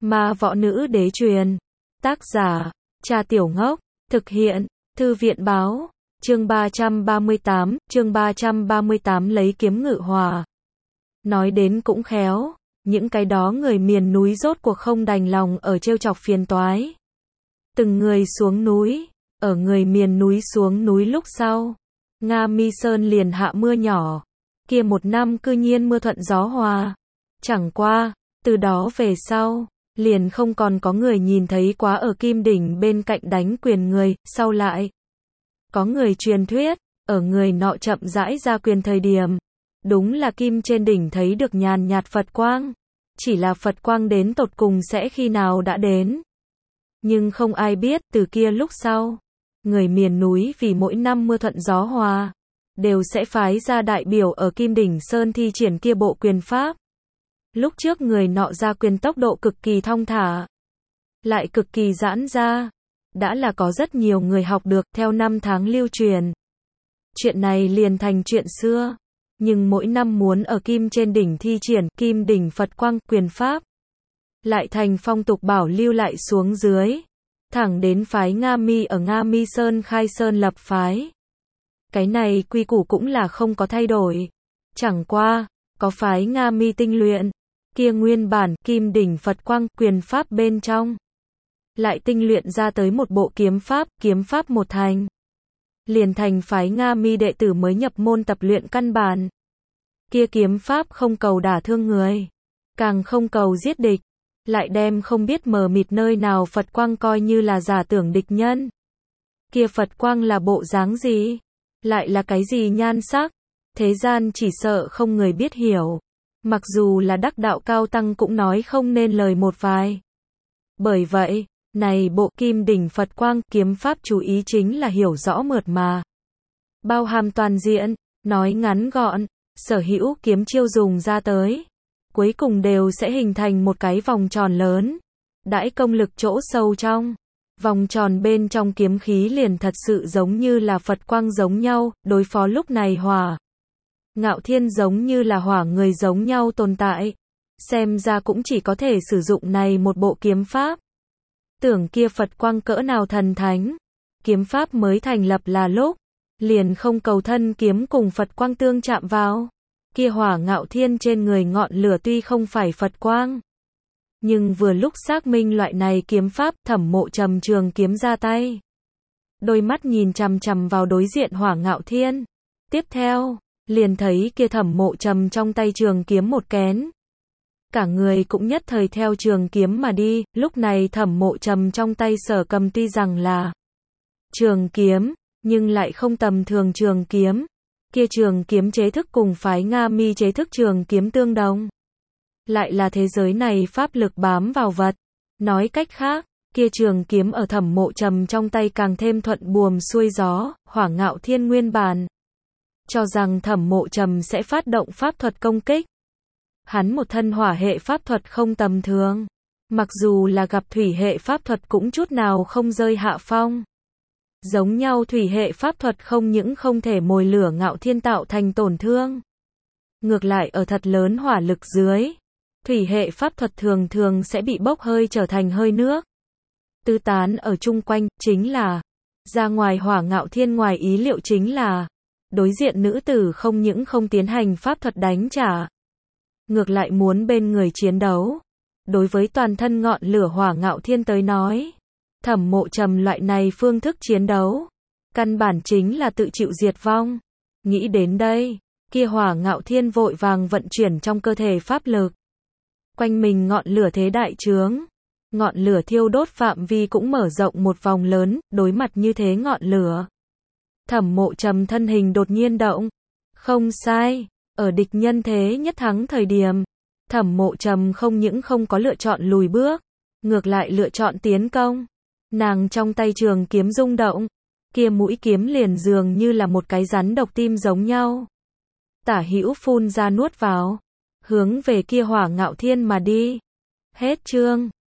Ma võ nữ đế truyền. Tác giả, Cha Tiểu Ngốc. Thực hiện, Thư viện báo. Chương 338 lấy kiếm ngự hỏa. Nói đến cũng khéo, những cái đó người miền núi rốt cuộc không đành lòng ở trêu chọc phiền toái. Từng người xuống núi, ở người miền núi xuống núi lúc sau, Nga Mi Sơn liền hạ mưa nhỏ. Kia một năm cư nhiên mưa thuận gió hòa. Chẳng qua, từ đó về sau, liền không còn có người nhìn thấy quá ở Kim Đỉnh bên cạnh đánh quyền người, sau lại. Có người truyền thuyết, ở người nọ chậm rãi ra quyền thời điểm, đúng là Kim trên đỉnh thấy được nhàn nhạt Phật quang. Chỉ là Phật quang đến tột cùng sẽ khi nào đã đến. Nhưng không ai biết, từ kia lúc sau, người miền núi vì mỗi năm mưa thuận gió hòa, đều sẽ phái ra đại biểu ở Kim Đỉnh Sơn thi triển kia bộ quyền pháp. Lúc trước người nọ ra quyền tốc độ cực kỳ thong thả, lại cực kỳ giãn ra, đã là có rất nhiều người học được, theo năm tháng lưu truyền. Chuyện này liền thành chuyện xưa, nhưng mỗi năm muốn ở Kim trên đỉnh thi triển Kim đỉnh Phật quang quyền pháp, lại thành phong tục bảo lưu lại xuống dưới, thẳng đến phái Nga Mi ở Nga Mi Sơn khai sơn lập phái. Cái này quy củ cũng là không có thay đổi, chẳng qua, có phái Nga Mi tinh luyện, kia nguyên bản Kim đỉnh Phật quang quyền pháp bên trong, lại tinh luyện ra tới một bộ kiếm pháp một thành, liền thành phái Nga Mi đệ tử mới nhập môn tập luyện căn bản. Kia kiếm pháp không cầu đả thương người, càng không cầu giết địch, lại đem không biết mờ mịt nơi nào Phật quang coi như là giả tưởng địch nhân. Kia Phật quang là bộ dáng gì? Lại là cái gì nhan sắc? Thế gian chỉ sợ không người biết hiểu. Mặc dù là đắc đạo cao tăng cũng nói không nên lời một vài. Bởi vậy, này bộ Kim đỉnh Phật quang kiếm pháp chú ý chính là hiểu rõ mượt mà, bao hàm toàn diện, nói ngắn gọn, sở hữu kiếm chiêu dùng ra tới, cuối cùng đều sẽ hình thành một cái vòng tròn lớn. Đãi công lực chỗ sâu trong vòng tròn bên trong kiếm khí liền thật sự giống như là Phật quang giống nhau, đối phó lúc này Hỏa Ngạo Thiên giống như là hỏa người giống nhau tồn tại. Xem ra cũng chỉ có thể sử dụng này một bộ kiếm pháp. Tưởng kia Phật quang cỡ nào thần thánh, kiếm pháp mới thành lập là lúc, liền không cầu thân kiếm cùng Phật quang tương chạm vào. Kia Hỏa Ngạo Thiên trên người ngọn lửa tuy không phải Phật quang, nhưng vừa lúc xác minh loại này kiếm pháp, Thẩm Mộ Trầm trường kiếm ra tay, đôi mắt nhìn chằm chằm vào đối diện Hỏa Ngạo Thiên. Tiếp theo, liền thấy kia Thẩm Mộ Trầm trong tay trường kiếm một kén, cả người cũng nhất thời theo trường kiếm mà đi. Lúc này Thẩm Mộ Trầm trong tay sở cầm tuy rằng là trường kiếm, nhưng lại không tầm thường trường kiếm. Kia trường kiếm chế thức cùng phái Nga Mi chế thức trường kiếm tương đồng, lại là thế giới này pháp lực bám vào vật. Nói cách khác, kia trường kiếm ở Thẩm Mộ Trầm trong tay càng thêm thuận buồm xuôi gió. Hỏa Ngạo Thiên nguyên bản cho rằng Thẩm Mộ Trầm sẽ phát động pháp thuật công kích. Hắn một thân hỏa hệ pháp thuật không tầm thường, mặc dù là gặp thủy hệ pháp thuật cũng chút nào không rơi hạ phong. Giống nhau thủy hệ pháp thuật không những không thể mồi lửa Ngạo Thiên tạo thành tổn thương, ngược lại ở thật lớn hỏa lực dưới, thủy hệ pháp thuật thường thường sẽ bị bốc hơi trở thành hơi nước, tứ tán ở chung quanh. Chính là, ra ngoài Hỏa Ngạo Thiên ngoài ý liệu chính là, đối diện nữ tử không những không tiến hành pháp thuật đánh trả, ngược lại muốn bên người chiến đấu. Đối với toàn thân ngọn lửa Hỏa Ngạo Thiên tới nói, Thẩm Mộ Trầm loại này phương thức chiến đấu, căn bản chính là tự chịu diệt vong. Nghĩ đến đây, kia Hỏa Ngạo Thiên vội vàng vận chuyển trong cơ thể pháp lực. Quanh mình ngọn lửa thế đại trướng, ngọn lửa thiêu đốt phạm vi cũng mở rộng một vòng lớn. Đối mặt như thế ngọn lửa, Thẩm Mộ Trầm thân hình đột nhiên động. Không sai, ở địch nhân thế nhất thắng thời điểm, Thẩm Mộ Trầm không những không có lựa chọn lùi bước, ngược lại lựa chọn tiến công. Nàng trong tay trường kiếm rung động, kia mũi kiếm liền dường như là một cái rắn độc tim giống nhau, tả hữu phun ra nuốt vào, hướng về kia Hỏa Ngạo Thiên mà đi. Hết chương.